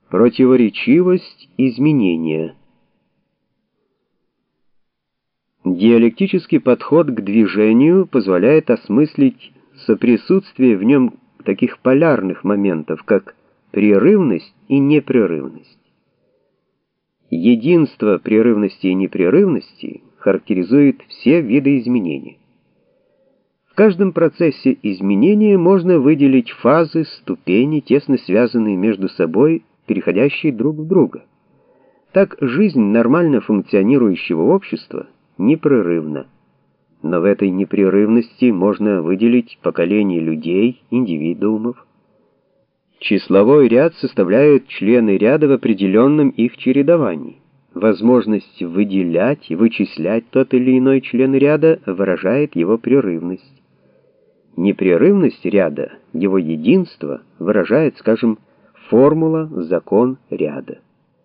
Противоречивость изменения. Диалектический подход к движению позволяет осмыслить соприсутствие в нем таких полярных моментов, как прерывность и непрерывность. Единство прерывности и непрерывности характеризует все виды изменения. В каждом процессе изменения можно выделить фазы, ступени, тесно связанные между собой, переходящие друг в друга. Так жизнь нормально функционирующего общества непрерывна. Но в этой непрерывности можно выделить поколения людей, индивидуумов. Числовой ряд составляют члены ряда в определенном их чередовании. Возможность выделять и вычислять тот или иной член ряда выражает его прерывность. Непрерывность ряда, его единство, выражает, скажем, формула, закон ряда.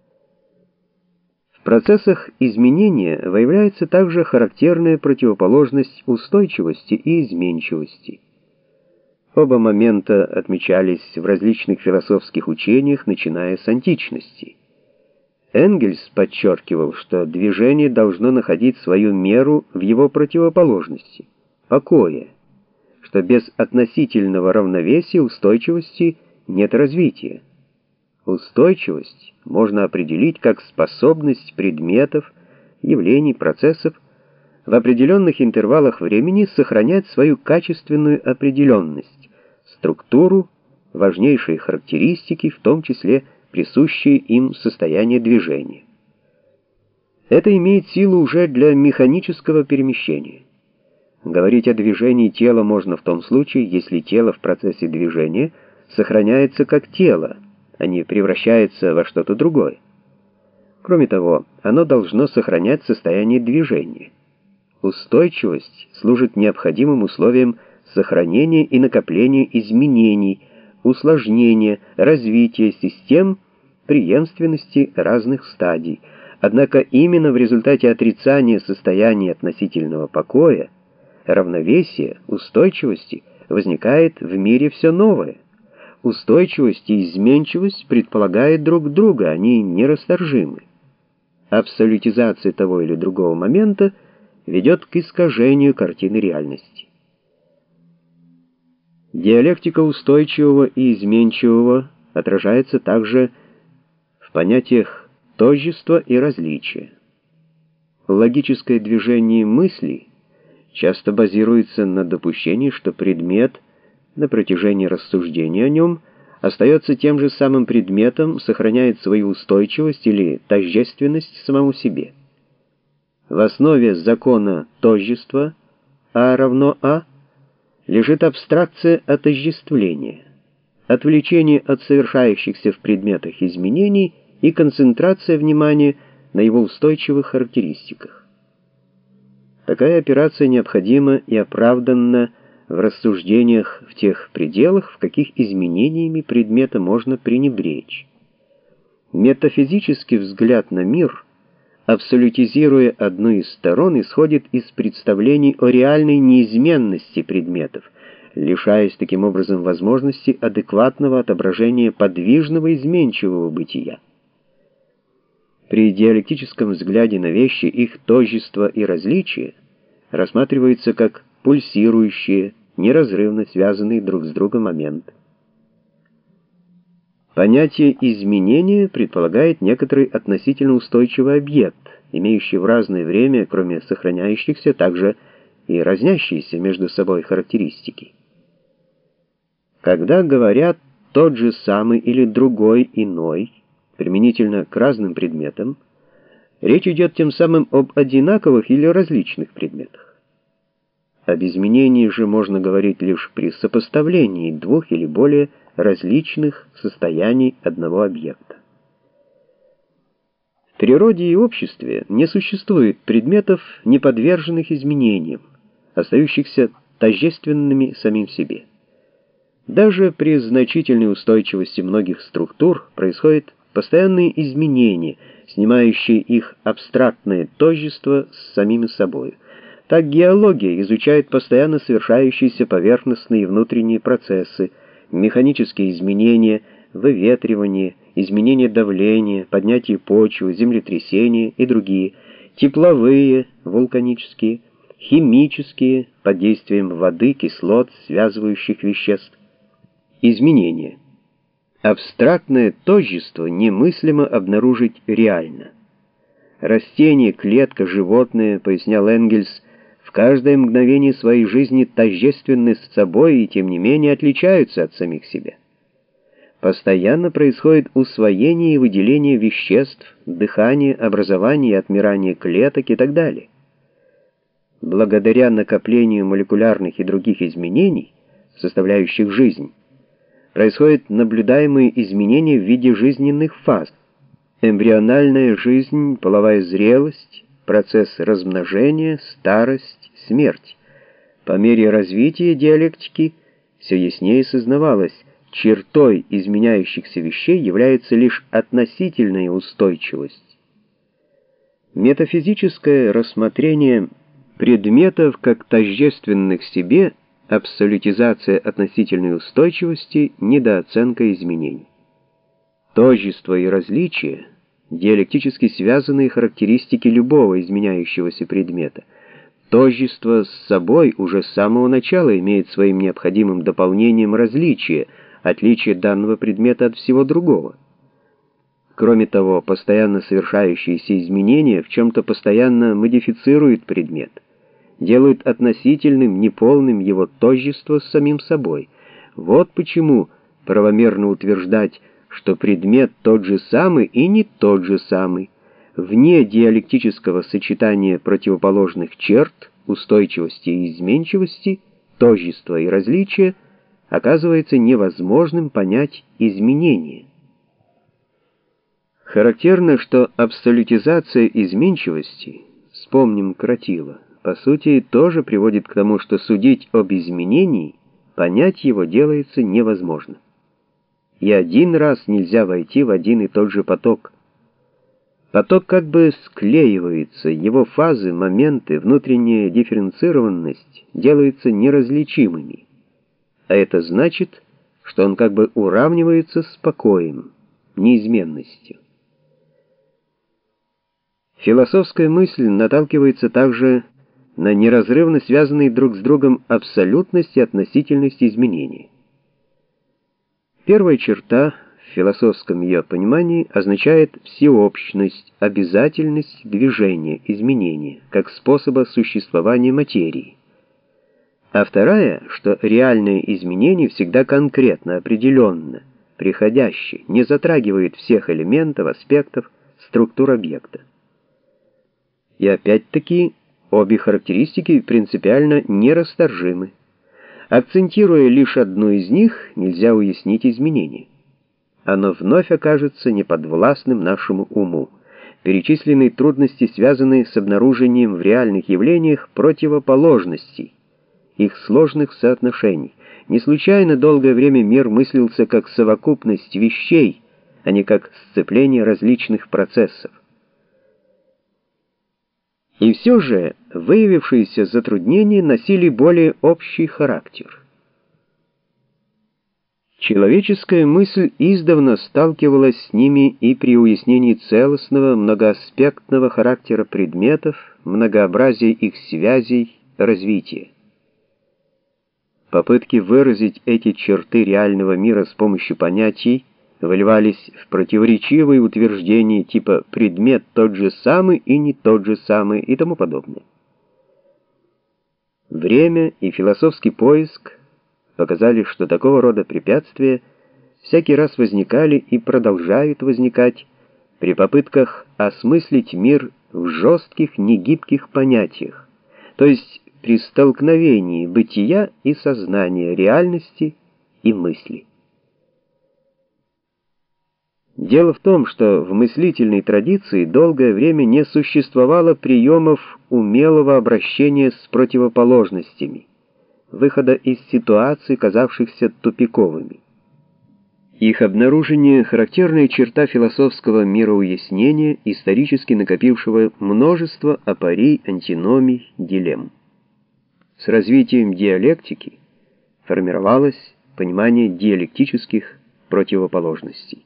В процессах изменения выявляется также характерная противоположность устойчивости и изменчивости. Оба момента отмечались в различных философских учениях, начиная с античности. Энгельс подчеркивал, что движение должно находить свою меру в его противоположности — покое, что без относительного равновесия устойчивости нет развития. Устойчивость можно определить как способность предметов, явлений, процессов в определенных интервалах времени сохранять свою качественную определенность, структуру, важнейшие характеристики, в том числе присущие им состояние движения. Это имеет силу уже для механического перемещения. Говорить о движении тела можно в том случае, если тело в процессе движения сохраняется как тело, а не превращается во что-то другое. Кроме того, оно должно сохранять состояние движения. Устойчивость служит необходимым условием сохранения и накопления изменений, усложнения, развития систем, преемственности разных стадий. Однако именно в результате отрицания состояния относительного покоя, равновесия, устойчивости возникает в мире все новое. Устойчивость и изменчивость предполагают друг друга, они нерасторжимы. Абсолютизация того или другого момента ведет к искажению картины реальности. Диалектика устойчивого и изменчивого отражается также в понятиях тождества и различия. Логическое движение мысли часто базируется на допущении, что предмет на протяжении рассуждения о нем остается тем же самым предметом, сохраняет свою устойчивость или тождественность самому себе. В основе закона тождества А равно А лежит абстракция отождествления, отвлечение от совершающихся в предметах изменений и концентрация внимания на его устойчивых характеристиках. Такая операция необходима и оправданна в рассуждениях в тех пределах, в каких изменениями предмета можно пренебречь. Метафизический взгляд на мир, абсолютизируя одну из сторон, исходит из представлений о реальной неизменности предметов, лишаясь таким образом возможности адекватного отображения подвижного изменчивого бытия. При диалектическом взгляде на вещи их тождество и различие рассматриваются как пульсирующие, неразрывно связанные друг с другом моменты. Понятие изменения предполагает некоторый относительно устойчивый объект, имеющий в разное время, кроме сохраняющихся, также и разнящиеся между собой характеристики. Когда говорят «тот же самый» или «другой иной», применительно к разным предметам, речь идет тем самым об одинаковых или различных предметах. Об изменении же можно говорить лишь при сопоставлении двух или более различных состояний одного объекта. В природе и обществе не существует предметов, не подверженных изменениям, остающихся тождественными самим себе. Даже при значительной устойчивости многих структур происходят постоянные изменения, снимающие их абстрактное тождество с самими собой. Так геология изучает постоянно совершающиеся поверхностные и внутренние процессы, механические изменения, выветривание, изменение давления, поднятие почвы, землетрясения и другие, тепловые, вулканические, химические, под действием воды, кислот, связывающих веществ, изменения. Абстрактное тождество немыслимо обнаружить реально. Растение, клетка, животное, пояснял Энгельс, в каждое мгновение своей жизни тождественны с собой и тем не менее отличаются от самих себя. Постоянно происходит усвоение и выделение веществ, дыхание, образование и отмирание клеток и так далее. Благодаря накоплению молекулярных и других изменений, составляющих жизнь, происходят наблюдаемые изменения в виде жизненных фаз. Эмбриональная жизнь, половая зрелость, процесс размножения, старость, смерть. По мере развития диалектики все яснее сознавалось, чертой изменяющихся вещей является лишь относительная устойчивость. Метафизическое рассмотрение предметов как тождественных себе, абсолютизация относительной устойчивости, недооценка изменений. Тождество и различие — диалектически связанные характеристики любого изменяющегося предмета. Тождество с собой уже с самого начала имеет своим необходимым дополнением различие, отличие данного предмета от всего другого. Кроме того, постоянно совершающиеся изменения в чем-то постоянно модифицируют предмет, делают относительным, неполным его тождество с самим собой. Вот почему правомерно утверждать, что предмет тот же самый и не тот же самый, вне диалектического сочетания противоположных черт, устойчивости и изменчивости, тождества и различия, оказывается невозможным понять изменение. Характерно, что абсолютизация изменчивости, вспомним Кротила, по сути тоже приводит к тому, что судить об изменении, понять его делается невозможно. И один раз нельзя войти в один и тот же поток. Поток как бы склеивается, его фазы, моменты, внутренняя дифференцированность делаются неразличимыми. А это значит, что он как бы уравнивается с покоем, неизменностью. Философская мысль наталкивается также на неразрывно связанные друг с другом абсолютность и относительность изменений. Первая черта в философском ее понимании означает всеобщность, обязательность движения, изменения, как способа существования материи. А вторая, что реальное изменение всегда конкретно, определенно, приходящее, не затрагивает всех элементов, аспектов, структур объекта. И опять-таки, обе характеристики принципиально нерасторжимы. Акцентируя лишь одну из них, нельзя уяснить изменение. Оно вновь окажется неподвластным нашему уму. Перечисленные трудности связаны с обнаружением в реальных явлениях противоположностей, их сложных соотношений. Не случайно долгое время мир мыслился как совокупность вещей, а не как сцепление различных процессов. И все же выявившиеся затруднения носили более общий характер. Человеческая мысль издавна сталкивалась с ними и при уяснении целостного, многоаспектного характера предметов, многообразия их связей, развития. Попытки выразить эти черты реального мира с помощью понятий выливались в противоречивые утверждения типа «предмет тот же самый и не тот же самый» и тому подобное. Время и философский поиск показали, что такого рода препятствия всякий раз возникали и продолжают возникать при попытках осмыслить мир в жестких, негибких понятиях, то есть при столкновении бытия и сознания, реальности и мысли. Дело в том, что в мыслительной традиции долгое время не существовало приемов умелого обращения с противоположностями, выхода из ситуаций, казавшихся тупиковыми. Их обнаружение — характерная черта философского мироуяснения, исторически накопившего множество апорий, антиномий, дилемм. С развитием диалектики формировалось понимание диалектических противоположностей.